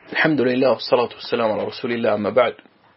الحمد لله والصلاة والسلام على رسول الله، أما بعد.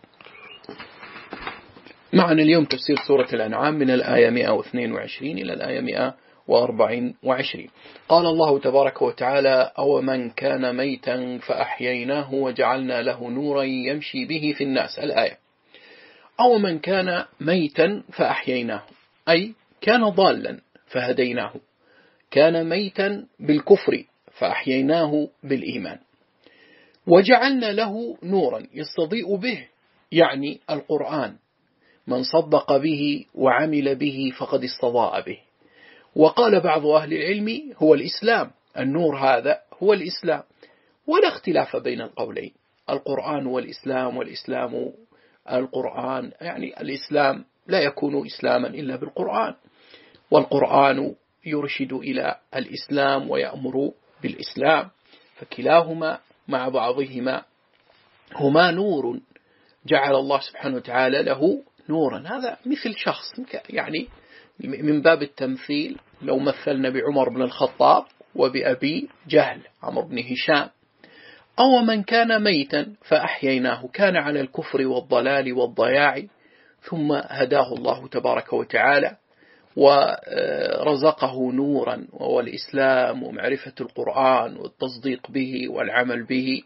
معنا اليوم تفسير سورة الأنعام من الآية 122 إلى الآية 124. قال الله تبارك وتعالى: أو من كان ميتا فأحييناه وجعلنا له نورا يمشي به في الناس. الآية: أو من كان ميتا فأحييناه، أي كان ضالا فهديناه، كان ميتا بالكفر فأحييناه بالإيمان، وجعلنا له نورا يستضيء به، يعني القرآن، من صدق به وعمل به فقد استضاء به. وقال بعض أهل العلم هو الإسلام، النور هذا هو الإسلام، ولا اختلاف بين القولين، القرآن والإسلام، والإسلام القرآن، يعني الإسلام لا يكون إسلاما إلا بالقرآن، والقرآن يرشد إلى الإسلام ويأمر بالإسلام، فكلاهما مع بعضهما هما نور جعل الله سبحانه وتعالى له نورا. هذا مثل شخص، يعني من باب التمثيل، لو مثلنا بعمر بن الخطاب وبأبي جهل عمرو بن هشام. أو من كان ميتا فأحييناه، كان على الكفر والضلال والضياع، ثم هداه الله تبارك وتعالى ورزقه نورا، وهو الإسلام ومعرفة القرآن والتصديق به والعمل به،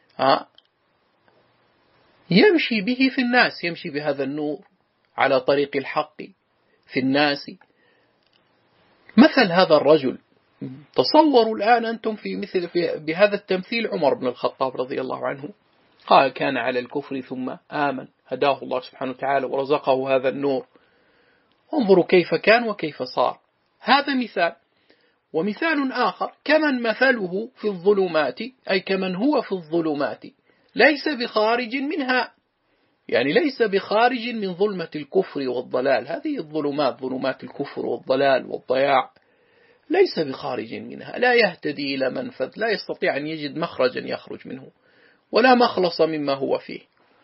يمشي به في الناس، يمشي بهذا النور على طريق الحق في الناس. مثل هذا الرجل، تصوروا الآن أنتم بهذا التمثيل عمر بن الخطاب رضي الله عنه، قال كان على الكفر ثم آمن، هداه الله سبحانه وتعالى ورزقه هذا النور. انظروا كيف كان وكيف صار. هذا مثال. ومثال آخر: كمن مثله في الظلمات، أي كمن هو في الظلمات ليس بخارج منها، يعني ليس بخارج من ظلمة الكفر والضلال. هذه الظلمات، ظلمات الكفر والضلال والضياع، ليس بخارج منها، لا يهتدي إلى منفذ، لا يستطيع أن يجد مخرجا يخرج منه، ولا مخلص مما هو فيه.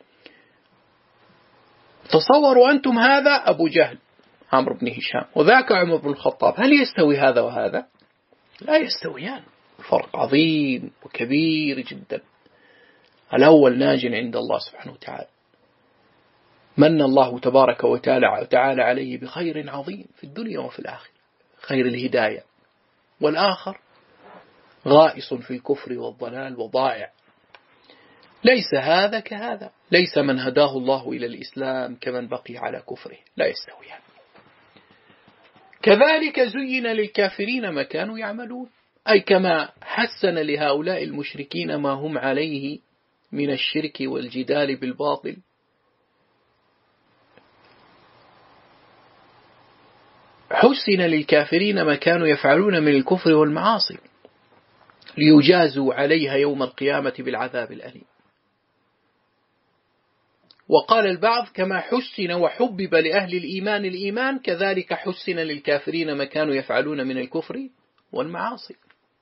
تصوروا أنتم هذا أبو جهل عمرو بن هشام، وذاك عمر بن الخطاب، هل يستوي هذا وهذا؟ لا يستويان، فرق عظيم وكبير جدا. الأول ناج عند الله سبحانه وتعالى، من الله تبارك وتعالى عليه بخير عظيم في الدنيا وفي الآخرة، خير الهداية. والآخر غائص في الكفر والضلال وضائع. ليس هذا كهذا، ليس من هداه الله إلى الإسلام كمن بقي على كفره، لا يستويان. كذلك زين للكافرين ما كانوا يعملون، أي كما حسن لهؤلاء المشركين ما هم عليه من الشرك والجدال بالباطل، حسن للكافرين ما كانوا يفعلون من الكفر والمعاصي، ليجازوا عليها يوم القيامة بالعذاب الأليم. وقال البعض: كما حسن وحبب لأهل الإيمان الإيمان، كذلك حسن للكافرين ما كانوا يفعلون من الكفر والمعاصي.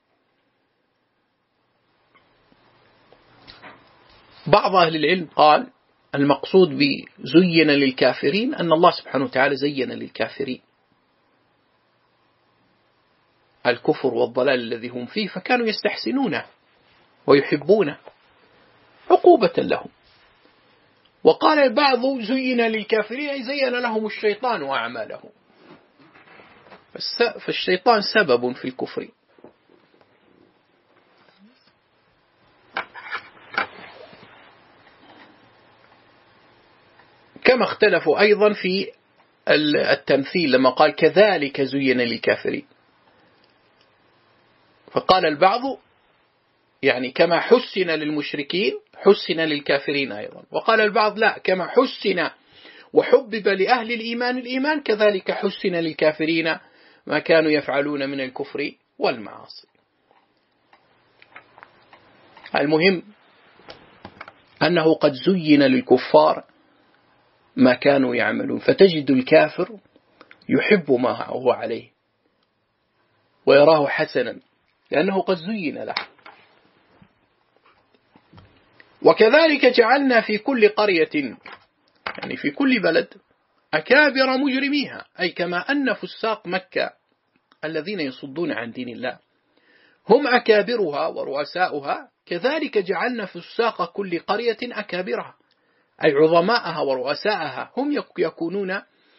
بعض أهل العلم قال: المقصود بزين للكافرين أن الله سبحانه وتعالى زين للكافرين الكفر والضلال الذي هم فيه، فكانوا يستحسنونه ويحبونه عقوبة لهم. وقال البعض: زين للكافرين أي زين لهم الشيطان وأعمالهم، فالشيطان سبب في الكفر. كما اختلفوا أيضا في التمثيل لما قال كذلك زين للكافرين، فقال البعض يعني كما حسن للمشركين حسن للكافرين أيضا، وقال البعض لا، كما حسن وحبب لأهل الإيمان الإيمان، كذلك حسن للكافرين ما كانوا يفعلون من الكفر والمعاصي. المهم أنه قد زين للكفار ما كانوا يعملون، فتجد الكافر يحب ما هو عليه ويراه حسنا لأنه قد زين له. وكذلك جعلنا في كل قرية، يعني في كل بلد، أكابر مجرميها، أي كما أن فساق مكة الذين يصدون عن دين الله هم أكابرها ورؤساؤها، كذلك جعلنا فساق كل قرية أكابرها، أي عظماءها ورؤساءها هم يكونون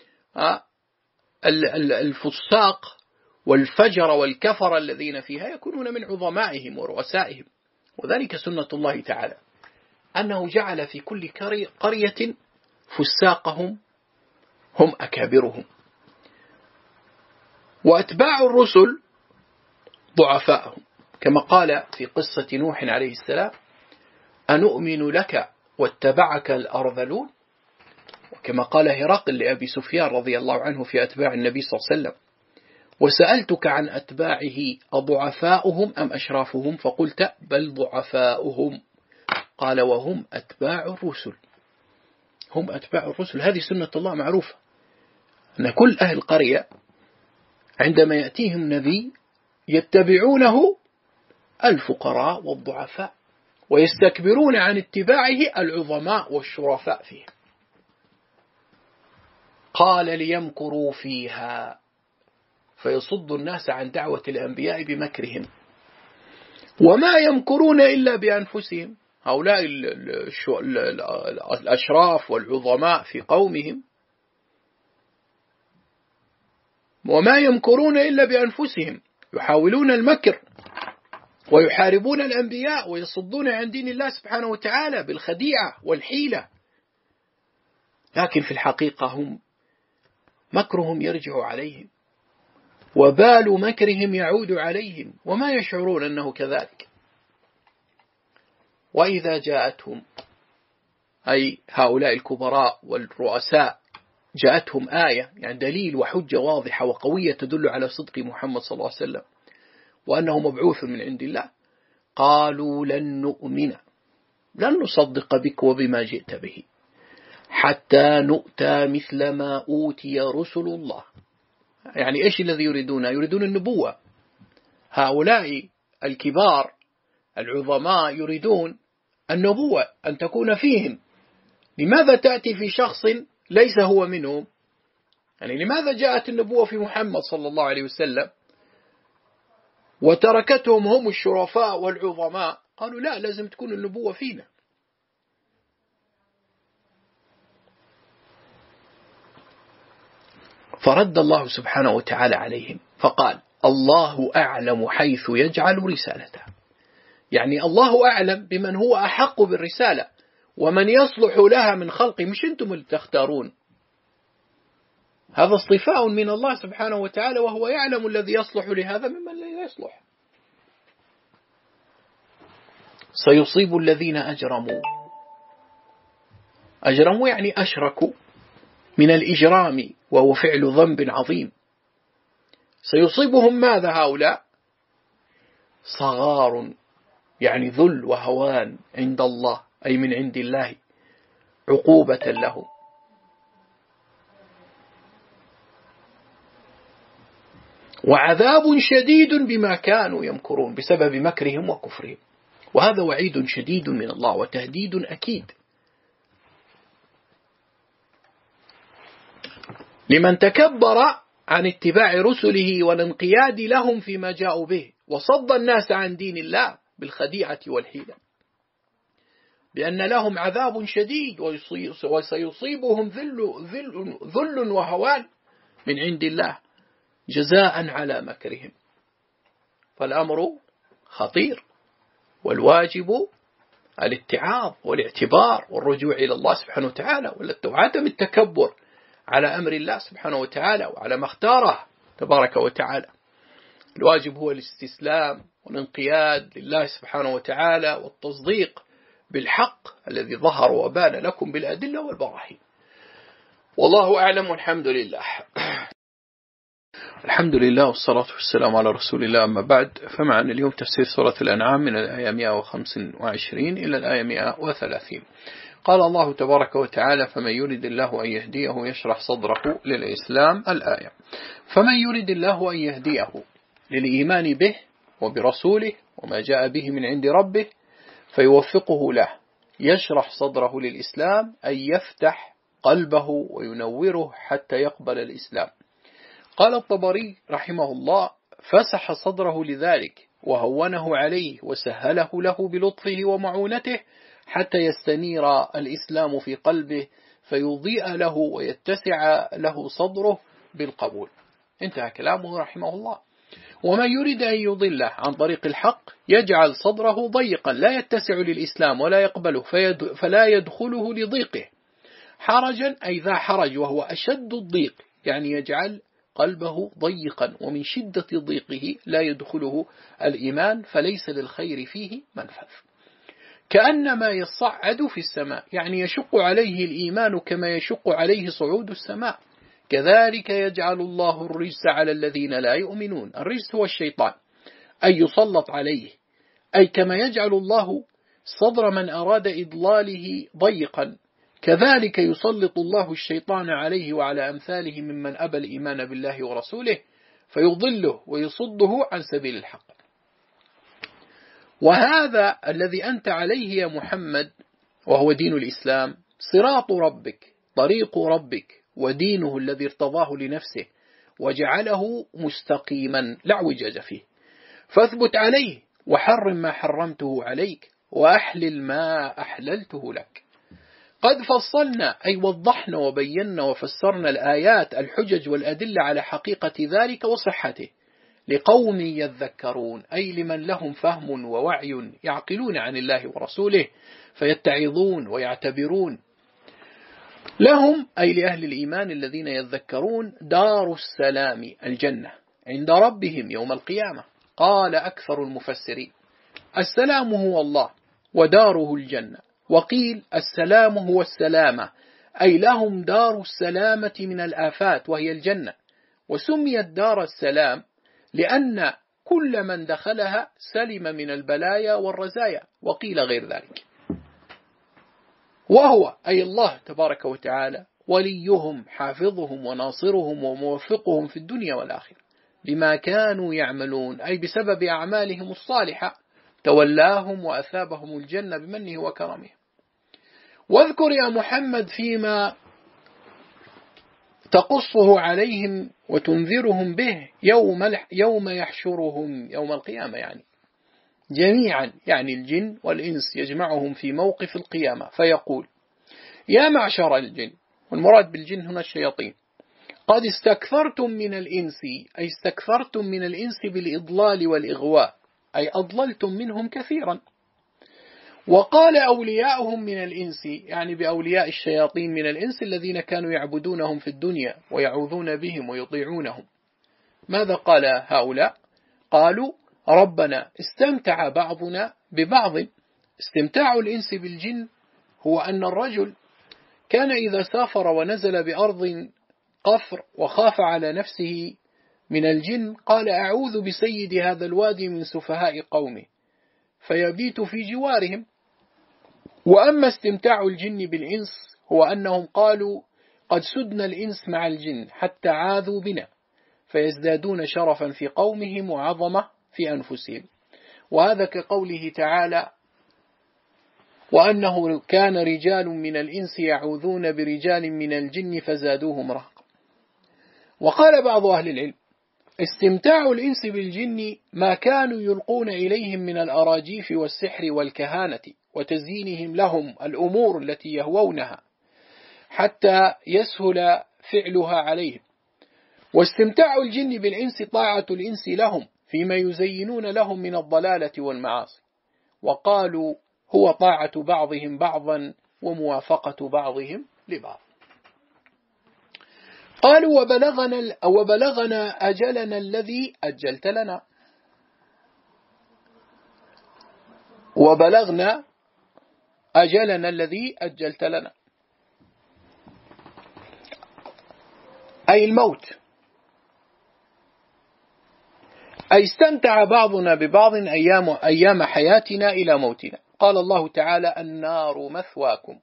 الفساق والفجر والكفر الذين فيها يكونون من عظمائهم ورؤسائهم. وذلك سنة الله تعالى أنه جعل في كل قرية فساقهم هم أكابرهم، وأتباع الرسل ضعفاءهم، كما قال في قصة نوح عليه السلام: أنؤمن لك واتبعك الأرذلون، وكما قال هرقل لأبي سفيان رضي الله عنه في أتباع النبي صلى الله عليه وسلم: وسألتك عن أتباعه أضعفاؤهم أم أشرافهم؟ فقلت بل ضعفاؤهم. قال: وهم أتباع الرسل. هم أتباع الرسل. هذه سنة الله معروفة، أن كل أهل قرية عندما يأتيهم نبي يتبعونه الفقراء والضعفاء، ويستكبرون عن اتباعه العظماء والشرفاء فيه. قال: ليمكروا فيها فيصد الناس عن دعوة الأنبياء بمكرهم، وما يمكرون إلا بأنفسهم. هؤلاء الأشراف والعظماء في قومهم وما يمكرون إلا بأنفسهم، يحاولون المكر ويحاربون الأنبياء ويصدون عن دين الله سبحانه وتعالى بالخديعة والحيلة، لكن في الحقيقة هم مكرهم يرجع عليهم، وبال مكرهم يعود عليهم، وما يشعرون أنه كذلك. وإذا جاءتهم، أي هؤلاء الكبراء والرؤساء، جاءتهم آية، يعني دليل وحجة واضحة وقوية تدل على صدق محمد صلى الله عليه وسلم وأنه مبعوث من عند الله، قالوا لن نؤمن، لن نصدق بك وبما جئت به حتى نؤتى مثل ما أوتي رسل الله. يعني إيش الذي يريدون؟ يريدون النبوة. هؤلاء الكبار العظماء يريدون النبوة أن تكون فيهم. لماذا تأتي في شخص ليس هو منهم؟ يعني لماذا جاءت النبوة في محمد صلى الله عليه وسلم وتركتهم هم الشرفاء والعظماء؟ قالوا لا، لازم تكون النبوة فينا. فرد الله سبحانه وتعالى عليهم فقال: الله أعلم حيث يجعل رسالته. يعني الله أعلم بمن هو أحق بالرسالة ومن يصلح لها من خلقه، مش أنتم اللي تختارون. هذا اصطفاء من الله سبحانه وتعالى، وهو يعلم الذي يصلح لهذا ممن لا يصلح. سيصيب الذين أجرموا يعني أشركوا من الإجرام، وهو فعل ذنب عظيم. سيصيبهم ماذا هؤلاء؟ صغار، يعني ذل وهوان عند الله، أي من عند الله عقوبة له. وعذاب شديد بما كانوا يمكرون، بسبب مكرهم وكفرهم. وهذا وعيد شديد من الله وتهديد أكيد لمن تكبر عن اتباع رسله والانقياد لهم فيما جاءوا به، وصد الناس عن دين الله بالخديعة والحيلة، بأن لهم عذاب شديد وسيصيبهم ذل وهوان من عند الله جزاء على مكرهم. فالأمر خطير، والواجب الاتعاظ والاعتبار والرجوع إلى الله سبحانه وتعالى، وعدم التكبر على أمر الله سبحانه وتعالى وعلى ما اختاره تبارك وتعالى. الواجب هو الاستسلام والانقياد لله سبحانه وتعالى والتصديق بالحق الذي ظهر وبان لكم بالأدلة والبراهين. والله أعلم، والحمد لله. الحمد لله والصلاة والسلام على رسول الله، أما بعد، فمعنا اليوم تفسير سورة الأنعام من الآية 125 إلى الآية 130. قال الله تبارك وتعالى: فمن يريد الله أن يهديه يشرح صدره للإسلام. الآية: فمن يريد الله أن يهديه للإيمان به وبرسوله وما جاء به من عند ربه فيوفقه له، يشرح صدره للإسلام أي يفتح قلبه وينوره حتى يقبل الإسلام. قال الطبري رحمه الله: فسح صدره لذلك، وهونه عليه وسهله له بلطفه ومعونته حتى يستنير الإسلام في قلبه فيضيء له ويتسع له صدره بالقبول. انتهى كلامه رحمه الله. ومن يريد أن يضله عن طريق الحق يجعل صدره ضيقا لا يتسع للإسلام ولا يقبله فلا يدخله لضيقه، حرجا أي ذا حرج وهو أشد الضيق، يعني يجعل قلبه ضيقا ومن شدة ضيقه لا يدخله الإيمان فليس للخير فيه منفذ. كأنما يصعد في السماء، يعني يشق عليه الإيمان كما يشق عليه صعود السماء. كذلك يجعل الله الرجس على الذين لا يؤمنون. الرجس هو الشيطان، أي يسلط عليه، أي كما يجعل الله صدر من أراد إضلاله ضيقا كذلك يسلط الله الشيطان عليه وعلى أمثاله ممن أبى الإيمان بالله ورسوله فيضله ويصده عن سبيل الحق. وهذا الذي أنت عليه يا محمد وهو دين الإسلام صراط ربك، طريق ربك، ودينه الذي ارتضاه لنفسه وجعله مستقيما لا اعوجاج فيه، فاثبت عليه وحرم ما حرمته عليك وأحلل ما أحللته لك. قد فصلنا أي وضحنا وبينا وفسرنا الآيات الحجج والأدلة على حقيقة ذلك وصحته لقوم يذكرون، أي لمن لهم فهم ووعي يعقلون عن الله ورسوله فيتعظون ويعتبرون. لهم أي لأهل الإيمان الذين يذكرون دار السلام الجنة عند ربهم يوم القيامة. قال أكثر المفسرين السلام هو الله وداره الجنة، وقيل السلام هو السلامة، أي لهم دار السلامة من الآفات وهي الجنة، وسميت دار السلام لأن كل من دخلها سلم من البلايا والرزايا، وقيل غير ذلك. وهو أي الله تبارك وتعالى وليهم حافظهم وناصرهم وموفقهم في الدنيا والآخرة بما كانوا يعملون، أي بسبب أعمالهم الصالحة تولاهم وأثابهم الجنة بمنه وكرمه. واذكر يا محمد فيما تقصه عليهم وتنذرهم به يوم يحشرهم يوم القيامة، يعني جميعا، يعني الجن والإنس يجمعهم في موقف القيامة فيقول يا معشر الجن، والمراد بالجن هنا الشياطين، قد استكثرتم من الإنس، أي استكثرتم من الإنس بالإضلال والإغواء، أي أضللتم منهم كثيرا. وقال أولياؤهم من الإنس، يعني بأولياء الشياطين من الإنس الذين كانوا يعبدونهم في الدنيا ويعوذون بهم ويطيعونهم. ماذا قال هؤلاء؟ قالوا ربنا استمتع بعضنا ببعض. استمتاع الإنس بالجن هو أن الرجل كان إذا سافر ونزل بأرض قفر وخاف على نفسه من الجن قال أعوذ بسيد هذا الوادي من سفهاء قومه فيبيت في جوارهم. وأما استمتاع الجن بالإنس هو أنهم قالوا قد سدنا الإنس مع الجن حتى عاذوا بنا فيزدادون شرفا في قومهم وعظمة في أنفسهم. وهذا كقوله تعالى وأنه كان رجال من الإنس يعوذون برجال من الجن فزادوهم رهقا. وقال بعض أهل العلم استمتاع الإنس بالجن ما كانوا يلقون إليهم من الأراجيف والسحر والكهانة وتزيينهم لهم الأمور التي يهوونها حتى يسهل فعلها عليهم. واستمتاع الجن بالإنس طاعة الإنس لهم فيما يزينون لهم من الضلالة والمعاصي. وقالوا هو طاعة بعضهم بعضا وموافقة بعضهم لبعض. قالوا وبلغنا أجلنا الذي أجلت لنا. وبلغنا أجلنا الذي أجلت لنا أي الموت، أي استمتع بعضنا ببعض أيام حياتنا إلى موتنا. قال الله تعالى النار مثواكم،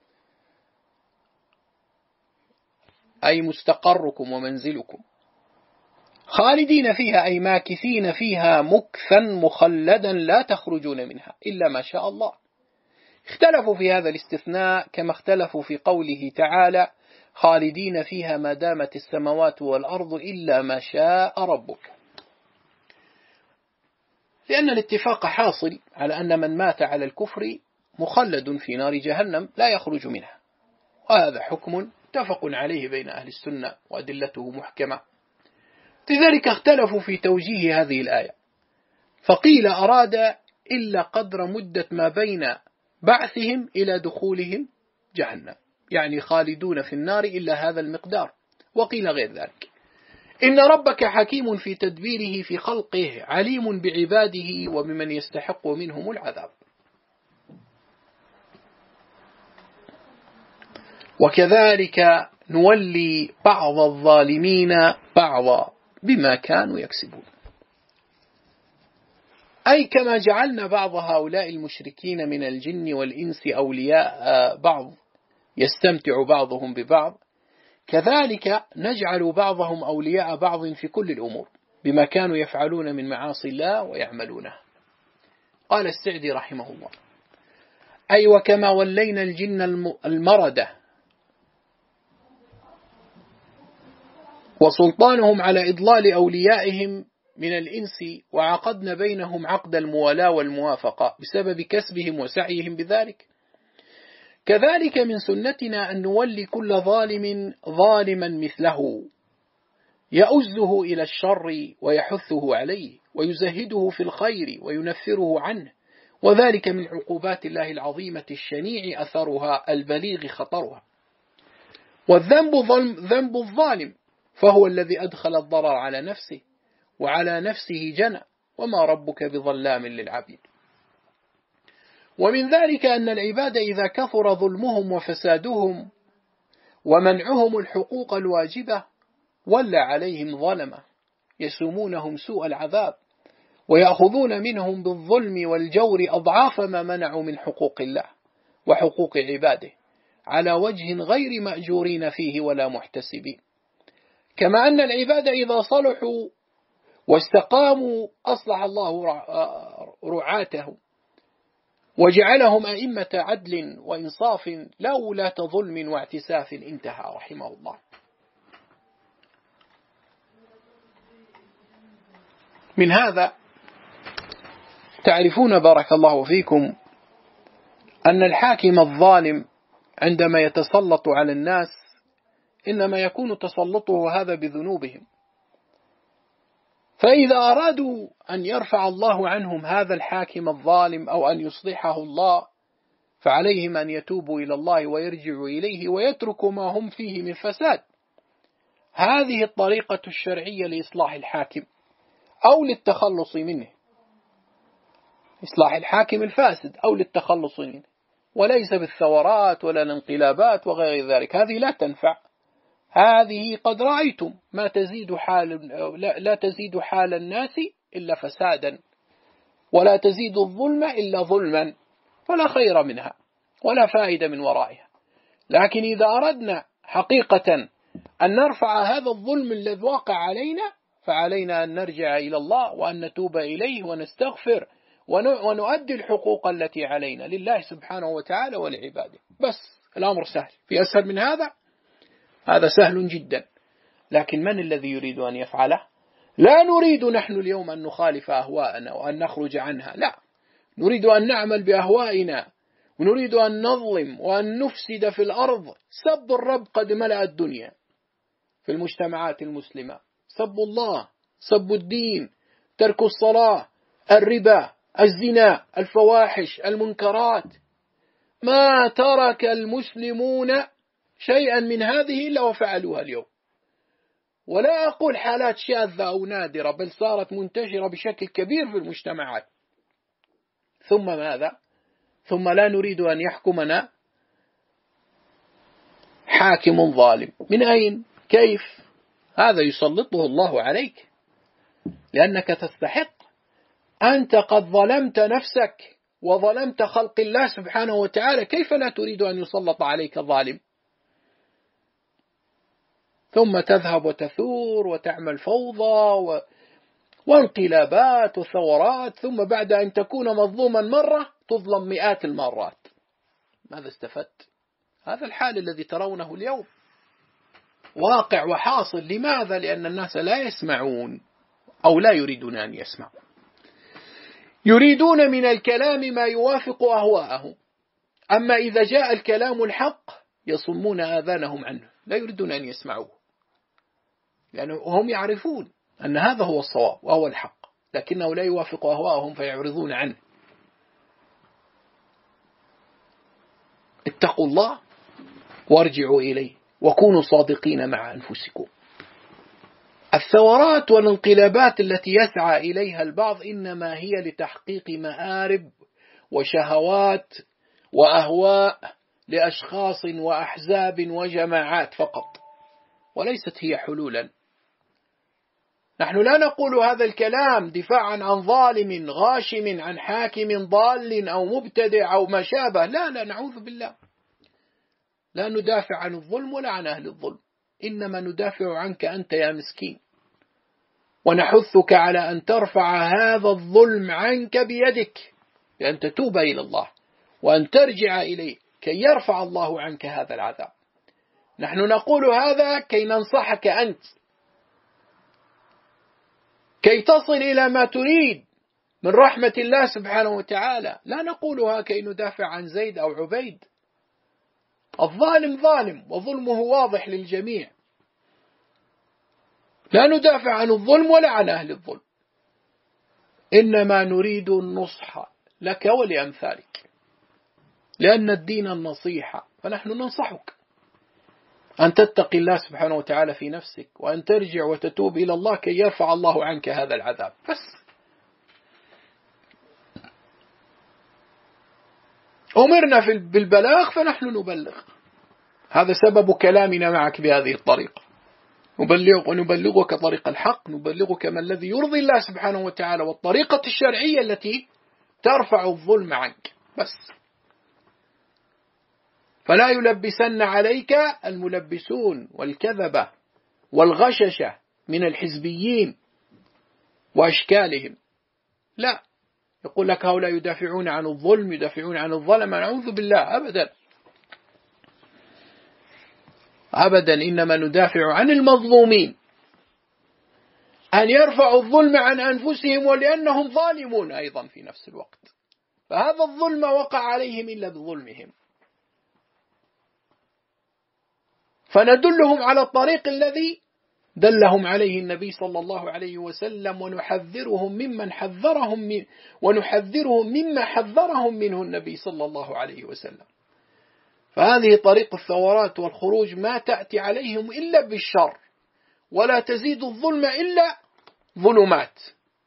أي مستقركم ومنزلكم، خالدين فيها أي ماكثين فيها مكثا مخلدا لا تخرجون منها إلا ما شاء الله. اختلفوا في هذا الاستثناء كما اختلفوا في قوله تعالى خالدين فيها ما دامت السماوات والأرض إلا ما شاء ربك. لأن الاتفاق حاصل على أن من مات على الكفر مخلد في نار جهنم لا يخرج منها، وهذا حكم متفق عليه بين أهل السنة وأدلته محكمة. لذلك اختلفوا في توجيه هذه الآية، فقيل أراد إلا قدر مدة ما بين بعثهم إلى دخولهم جهنم، يعني خالدون في النار إلا هذا المقدار، وقيل غير ذلك. إن ربك حكيم في تدبيره في خلقه عليم بعباده وبمن يستحق منهم العذاب. وكذلك نولي بعض الظالمين بعضا بما كانوا يكسبون، أي كما جعلنا بعض هؤلاء المشركين من الجن والإنس أولياء بعض يستمتع بعضهم ببعض، كذلك نجعل بعضهم أولياء بعض في كل الأمور بما كانوا يفعلون من معاصي الله ويعملونه. قال السعدي رحمه الله: أي وكما ولينا الجن المردة وسلطانهم على إضلال أوليائهم من الإنس، وعقدنا بينهم عقد الموالاة والموافقة بسبب كسبهم وسعيهم بذلك، كذلك من سنتنا أن نولي كل ظالم ظالما مثله يؤزه إلى الشر ويحثه عليه ويزهده في الخير وينفره عنه، وذلك من عقوبات الله العظيمة الشنيع أثرها البليغ خطرها. والذنب ذنب الظالم، فهو الذي أدخل الضرر على نفسه وعلى نفسه جنى، وما ربك بظلام للعبيد. ومن ذلك أن العباد إذا كثر ظلمهم وفسادهم ومنعهم الحقوق الواجبة ولى عليهم ظلمة يسومونهم سوء العذاب ويأخذون منهم بالظلم والجور أضعاف ما منعوا من حقوق الله وحقوق عباده على وجه غير مأجورين فيه ولا محتسبين. كما أن العباد إذا صلحوا واستقاموا أصلح الله رعاته وجعلهم أئمة عدل وإنصاف لا ولاة ظلم واعتساف. انتهى رحمه الله. من هذا تعرفون بارك الله فيكم أن الحاكم الظالم عندما يتسلط على الناس إنما يكون تسلطه هذا بذنوبهم، فإذا أرادوا أن يرفع الله عنهم هذا الحاكم الظالم أو أن يصلحه الله فعليهم أن يتوبوا إلى الله ويرجعوا إليه ويتركوا ما هم فيه من فساد. هذه الطريقة الشرعية لإصلاح الحاكم أو للتخلص منه، إصلاح الحاكم الفاسد أو للتخلص منه، وليس بالثورات ولا الانقلابات وغير ذلك، هذه لا تنفع. هذه قد رأيتم ما تزيد لا تزيد حال الناس إلا فسادا، ولا تزيد الظلم إلا ظلما، فلا خير منها ولا فائدة من ورائها. لكن إذا أردنا حقيقة أن نرفع هذا الظلم الذي واقع علينا فعلينا أن نرجع إلى الله وأن نتوب إليه ونستغفر ونؤدي الحقوق التي علينا لله سبحانه وتعالى ولعباده. بس الأمر سهل، في أسهل من هذا؟ هذا سهل جدا، لكن من الذي يريد أن يفعله؟ لا نريد نحن اليوم أن نخالف أهواءنا وأن نخرج عنها، لا، نريد أن نعمل بأهوائنا، ونريد أن نظلم وأن نفسد في الأرض. سب الرب قد ملأ الدنيا في المجتمعات المسلمة، سب الله، سب الدين، ترك الصلاة، الربا، الزنا، الفواحش، المنكرات. ما ترك المسلمون شيئا من هذه إلا وفعلوها اليوم، ولا أقول حالات شاذة أو نادرة، بل صارت منتشرة بشكل كبير في المجتمعات. ثم ماذا؟ ثم لا نريد أن يحكمنا حاكم ظالم. من أين؟ كيف؟ هذا يسلطه الله عليك لأنك تستحق. أنت قد ظلمت نفسك وظلمت خلق الله سبحانه وتعالى، كيف لا تريد أن يسلط عليك ظالم؟ ثم تذهب وتثور وتعمل فوضى وانقلابات وثورات، ثم بعد أن تكون مظلوما مرة تظلم مئات المرات. ماذا استفدت؟ هذا الحال الذي ترونه اليوم واقع وحاصل. لماذا؟ لأن الناس لا يسمعون أو لا يريدون أن يسمعوا. يريدون من الكلام ما يوافق أهواءهم، أما إذا جاء الكلام الحق يصمون آذانهم عنه، لا يريدون أن يسمعوه، لأنهم يعرفون أن هذا هو الصواب وهو الحق، لكنه لا يوافق أهواءهم فيعرضون عنه. اتقوا الله وارجعوا إليه وكونوا صادقين مع أنفسكم. الثورات والانقلابات التي يسعى إليها البعض إنما هي لتحقيق مآرب وشهوات وأهواء لأشخاص وأحزاب وجماعات فقط، وليست هي حلولا. نحن لا نقول هذا الكلام دفاعا عن ظالم غاشم، عن حاكم ضال أو مبتدع أو ما شابه، لا نعوذ بالله، لا ندافع عن الظلم ولا عن أهل الظلم، إنما ندافع عنك أنت يا مسكين، ونحثك على أن ترفع هذا الظلم عنك بيدك، بأن تتوب إلى الله وأن ترجع إليه كي يرفع الله عنك هذا العذاب. نحن نقول هذا كي ننصحك أنت، كي تصل إلى ما تريد من رحمة الله سبحانه وتعالى، لا نقولها كي ندافع عن زيد أو عبيد. الظالم ظالم وظلمه واضح للجميع، لا ندافع عن الظلم ولا عن أهل الظلم، إنما نريد النصح لك ولأمثالك، لأن الدين النصيحة، فنحن ننصحك أن تتقي الله سبحانه وتعالى في نفسك، وأن ترجع وتتوب إلى الله كي يرفع الله عنك هذا العذاب بس. أمرنا بالبلاغ فنحن نبلغ، هذا سبب كلامنا معك بهذه الطريقة، ونبلغك طريق الحق، نبلغك ما الذي يرضي الله سبحانه وتعالى، والطريقة الشرعية التي ترفع الظلم عنك بس. فلا يلبسن عليك الملبسون والكذبة والغششة من الحزبيين وأشكالهم، لا، يقول لك هؤلاء يدافعون عن الظلم، يدافعون عن الظلم، نعوذ بالله، أبدا أبدا، إنما ندافع عن المظلومين، أن يرفعوا الظلم عن أنفسهم، ولأنهم ظالمون أيضا في نفس الوقت، فهذا الظلم وقع عليهم إلا بظلمهم، فندلهم على الطريق الذي دلهم عليه النبي صلى الله عليه وسلم، ونحذرهم مما حذرهم منه النبي صلى الله عليه وسلم. فهذه طريق الثورات والخروج ما تأتي عليهم إلا بالشر، ولا تزيد الظلم إلا ظلمات.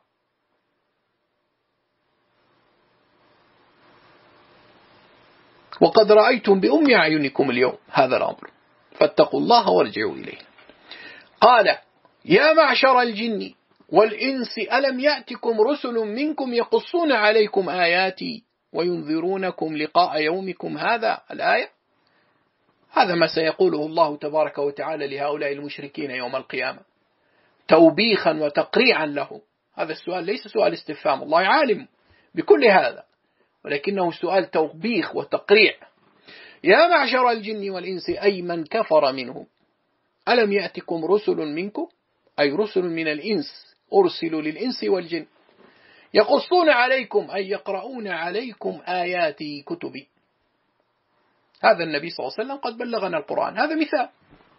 وقد رأيتم بأم أعينكم اليوم هذا الأمر، فاتقوا الله وارجعوا إليه. قال: يا معشر الجن والإنس ألم يأتكم رسل منكم يقصون عليكم آياتي وينذرونكم لقاء يومكم هذا. الآية، هذا ما سيقوله الله تبارك وتعالى لهؤلاء المشركين يوم القيامة، توبيخا وتقريعا لهم. هذا السؤال ليس سؤال استفهام، الله عالم بكل هذا، ولكنه سؤال توبيخ وتقريع. يا معشر الجن والإنس، أي من كفر منهم، ألم يأتكم رسل منكم، أي رسل من الإنس، أرسلوا للإنس والجن، يقصون عليكم، أي يقرؤون عليكم آياتي كتبي. هذا النبي صلى الله عليه وسلم قد بلغنا القرآن، هذا مثال،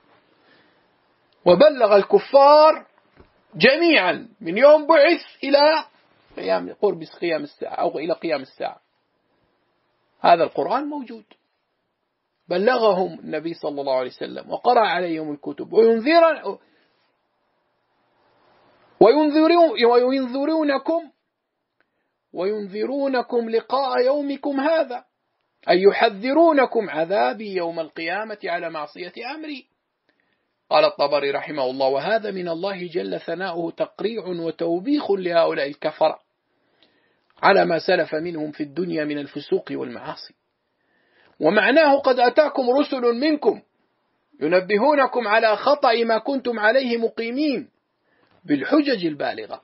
وبلغ الكفار جميعا من يوم بعث إلى قرب قيام الساعة أو إلى قيام الساعة، هذا القرآن موجود، بلغهم النبي صلى الله عليه وسلم وقرأ عليهم الكتب وينذرونكم لقاء يومكم هذا، أي يحذرونكم عذابي يوم القيامة على معصية أمري. قال الطبري رحمه الله: وهذا من الله جل ثناؤه تقريع وتوبيخ لهؤلاء الكفرة على ما سلف منهم في الدنيا من الفسوق والمعاصي. ومعناه: قد أتاكم رسل منكم ينبهونكم على خطأ ما كنتم عليه مقيمين بالحجج البالغة،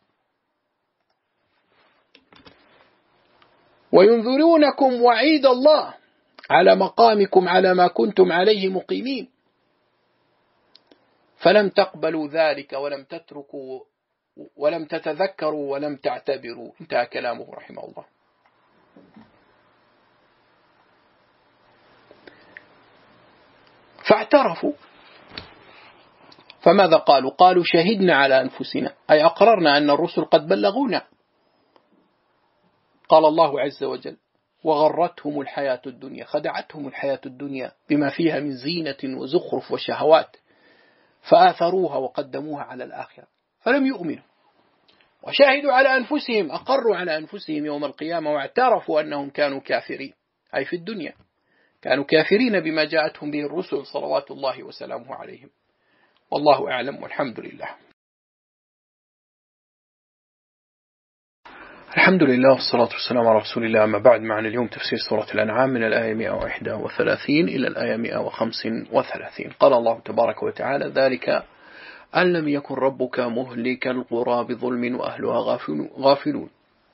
وينذرونكم وعيد الله على مقامكم على ما كنتم عليه مقيمين، فلم تقبلوا ذلك ولم تتركوا ولم تتذكروا ولم تعتبروا. انتهى كلامه رحمه الله. فاعترفوا، فماذا قالوا؟ قالوا شهدنا على أنفسنا، أي أقررنا أن الرسل قد بلغونا. قال الله عز وجل وغرتهم الحياة الدنيا، خدعتهم الحياة الدنيا بما فيها من زينة وزخرف وشهوات، فآثروها وقدموها على الآخرة فلم يؤمنوا. وشاهدوا على أنفسهم، أقروا على أنفسهم يوم القيامة واعترفوا أنهم كانوا كافرين، أي في الدنيا كانوا كافرين بما جاءتهم به الرسل صلوات الله وسلامه عليهم. والله أعلم والحمد لله. الحمد لله والصلاة والسلام على رسول الله. أما بعد، معنا اليوم تفسير سورة الأنعام من الآية 131 إلى الآية 135. قال الله تبارك وتعالى ذلك أن لم يكن ربك مهلك القرى بظلم وأهلها غافلون.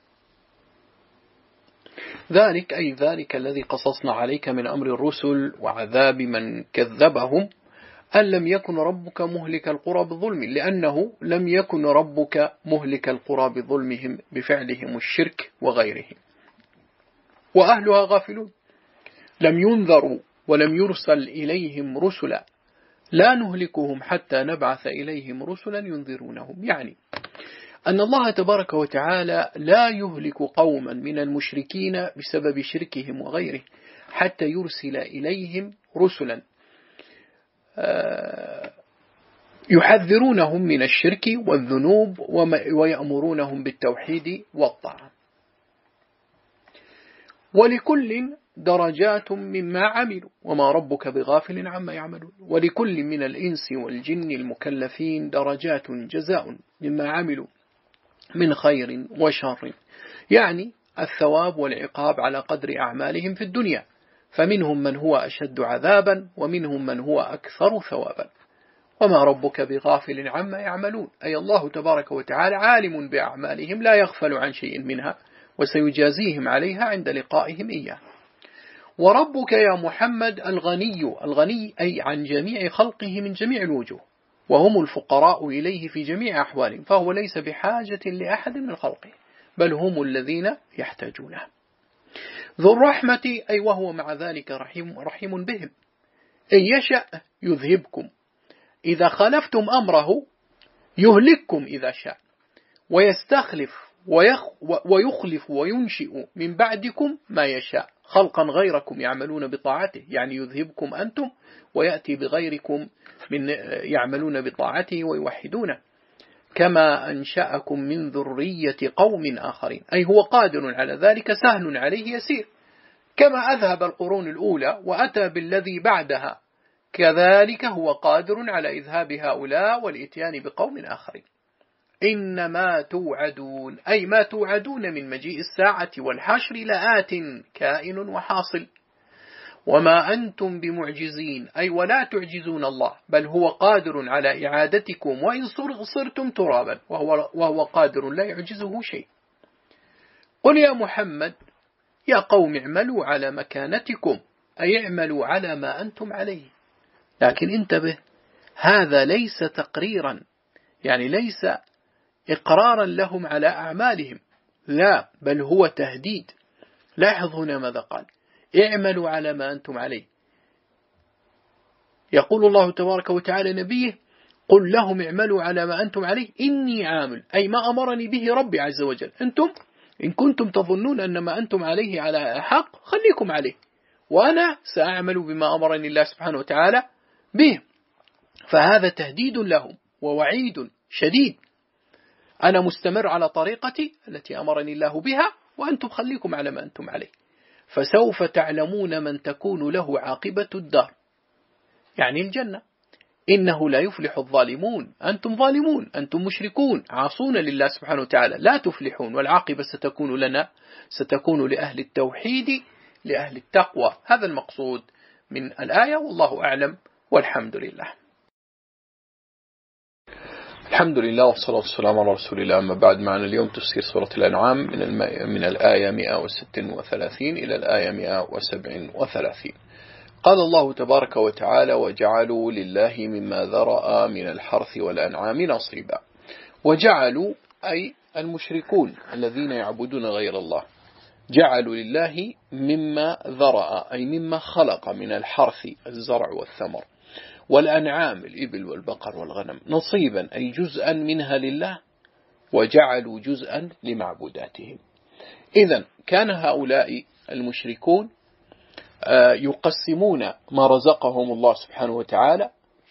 ذلك أي ذلك الذي قصصنا عليك من أمر الرسل وعذاب من كذبهم، أن لم يكن ربك مهلك القرى بظلم، لأنه لم يكن ربك مهلك القرى بظلمهم بفعلهم الشرك وغيره، وأهلها غافلون. لم ينذروا ولم يرسل إليهم رسلا لا نهلكهم حتى نبعث إليهم رسلا ينذرونهم. يعني أن الله تبارك وتعالى لا يهلك قوما من المشركين بسبب شركهم وغيره حتى يرسل إليهم رسلا يحذرونهم من الشرك والذنوب ويأمرونهم بالتوحيد والطاعة. ولكل درجات مما عملوا وما ربك بغافل عما يعملون. ولكل من الإنس والجن المكلفين درجات جزاء مما عملوا من خير وشر، يعني الثواب والعقاب على قدر أعمالهم في الدنيا، فمنهم من هو أشد عذابا ومنهم من هو أكثر ثوابا. وما ربك بغافل عما يعملون، أي الله تبارك وتعالى عالم بأعمالهم لا يغفل عن شيء منها، وسيجازيهم عليها عند لقائهم إياه. وربك يا محمد الغني أي عن جميع خلقه من جميع الوجوه، وهم الفقراء إليه في جميع أحوالهم، فهو ليس بحاجة لأحد من خلقه، بل هم الذين يحتاجونه. ذو الرحمة أي وهو مع ذلك رحيم بهم، إن يشأ يذهبكم إذا خالفتم أمره، يهلككم إذا شاء، ويستخلف ويخلف وينشئ من بعدكم ما يشاء خلقا غيركم يعملون بطاعته، يعني يذهبكم أنتم ويأتي بغيركم من يعملون بطاعته ويوحدونه، كما أنشأكم من ذرية قوم آخرين، أي هو قادر على ذلك، سهل عليه يسير. كما أذهب القرون الأولى وأتى بالذي بعدها، كذلك هو قادر على إذهاب هؤلاء والإتيان بقوم آخرين. إنما توعدون أي ما توعدون من مجيء الساعة والحشر لآت كائن وحاصل، وما أنتم بمعجزين أي ولا تعجزون الله، بل هو قادر على إعادتكم وإن صرتم ترابا، وهو قادر لا يعجزه شيء. قل يا محمد يا قوم اعملوا على مكانتكم، أي اعملوا على ما أنتم عليه. لكن انتبه، هذا ليس تقريرا، يعني ليس إقرارا لهم على أعمالهم، لا، بل هو تهديد. لاحظ هنا ماذا قال: اعملوا على ما أنتم عليه. يقول الله تبارك وتعالى نبيه: قل لهم اعملوا على ما أنتم عليه إني عامل، أي ما أمرني به ربي عز وجل. أنتم إن كنتم تظنون أن ما أنتم عليه على حق خليكم عليه، وأنا سأعمل بما أمرني الله سبحانه وتعالى به. فهذا تهديد لهم ووعيد شديد. أنا مستمر على طريقتي التي أمرني الله بها، وأنتم خليكم على ما أنتم عليه. فسوف تعلمون من تكون له عاقبة الدار، يعني الجنة. إنه لا يفلح الظالمون، أنتم ظالمون، أنتم مشركون عاصون لله سبحانه وتعالى، لا تفلحون، والعاقبة ستكون لنا، ستكون لأهل التوحيد، لأهل التقوى. هذا المقصود من الآية، والله أعلم والحمد لله. الحمد لله والصلاة والسلام على رسول الله. أما بعد، معنا اليوم تفسير سورة الأنعام من الآية 136 إلى الآية 137. قال الله تبارك وتعالى: وجعلوا لله مما ذرأ من الحرث والأنعام نصيبا، وجعلوا أي المشركون الذين يعبدون غير الله جعلوا لله مما ذرأ أي مما خلق من الحرث الزرع والثمر والأنعام الإبل والبقر والغنم نصيبا أي جزءا منها لله وجعلوا جزءا لمعبوداتهم. إذن كان هؤلاء المشركون يقسمون ما رزقهم الله سبحانه وتعالى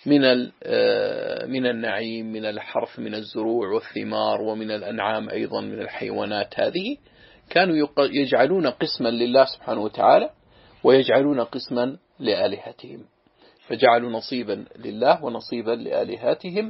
من النعيم من الحرث من الزروع والثمار ومن الأنعام أيضا من الحيوانات هذه كانوا يجعلون قسما لله سبحانه وتعالى ويجعلون قسما لآلهتهم فجعلوا نصيبا لله ونصيبا لآلهتهم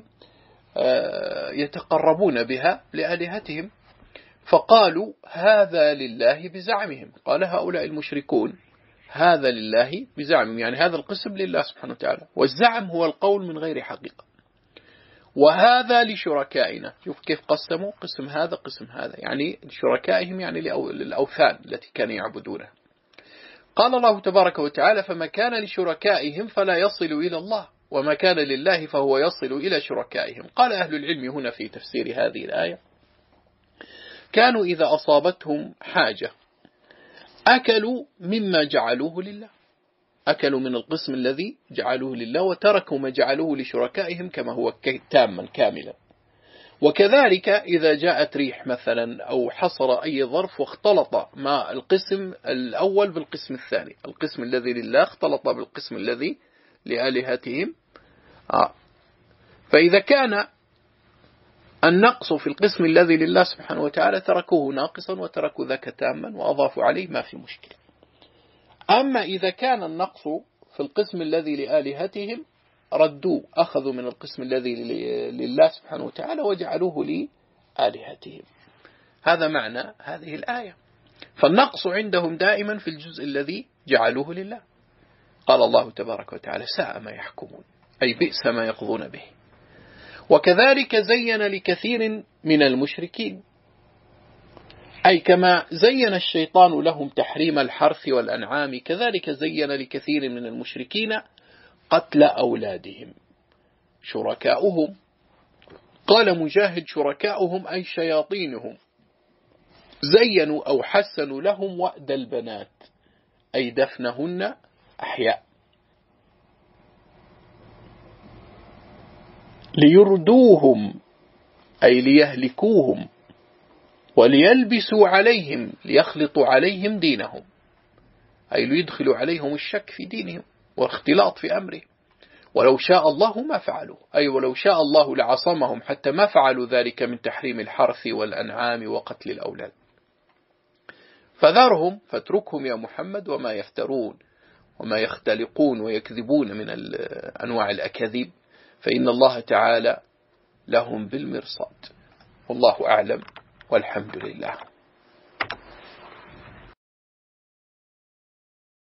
يتقربون بها لآلهتهم فقالوا هذا لله بزعمهم. قال هؤلاء المشركون هذا لله بزعمهم يعني هذا القسم لله سبحانه وتعالى والزعم هو القول من غير حقيقة وهذا لشركائنا. شوف كيف قسموا قسم هذا قسم هذا يعني لشركائهم يعني للأوثان التي كانوا يعبدونها. قال الله تبارك وتعالى فما كان لشركائهم فلا يصل إلى الله وما كان لله فهو يصل إلى شركائهم. قال أهل العلم هنا في تفسير هذه الآية كانوا إذا أصابتهم حاجة أكلوا مما جعلوه لله أكلوا من القسم الذي جعلوه لله وتركوا ما جعلوه لشركائهم كما هو تاما كاملا. وكذلك إذا جاءت ريح مثلا أو حصر أي ظرف واختلط ما القسم الأول بالقسم الثاني القسم الذي لله اختلط بالقسم الذي لآلهتهم فإذا كان النقص في القسم الذي لله سبحانه وتعالى تركوه ناقصا وتركوا ذاك تاما وأضافوا عليه ما في مشكلة. أما إذا كان النقص في القسم الذي لآلهتهم ردوا أخذوا من القسم الذي لله سبحانه وتعالى وجعلوه لآلهتهم. هذا معنى هذه الآية. فالنقص عندهم دائما في الجزء الذي جعلوه لله. قال الله تبارك وتعالى ساء ما يحكمون أي بئس ما يقضون به. وكذلك زين لكثير من المشركين أي كما زين الشيطان لهم تحريم الحرث والأنعام كذلك زين لكثير من المشركين قتل أولادهم شركاؤهم. قال مجاهد شركاؤهم أي شياطينهم زينوا أو حسنوا لهم وأد البنات أي دفنهن أحياء ليردوهم أي ليهلكوهم وليلبسوا عليهم ليخلطوا عليهم دينهم أي ليدخلوا عليهم الشك في دينهم واختلاط في أمره. ولو شاء الله ما فعلوا أي ولو شاء الله لعصمهم حتى ما فعلوا ذلك من تحريم الحرث والأنعام وقتل الأولاد. فذرهم فاتركهم يا محمد وما يفترون وما يختلقون ويكذبون من أنواع الأكاذيب فإن الله تعالى لهم بالمرصاد. والله أعلم والحمد لله.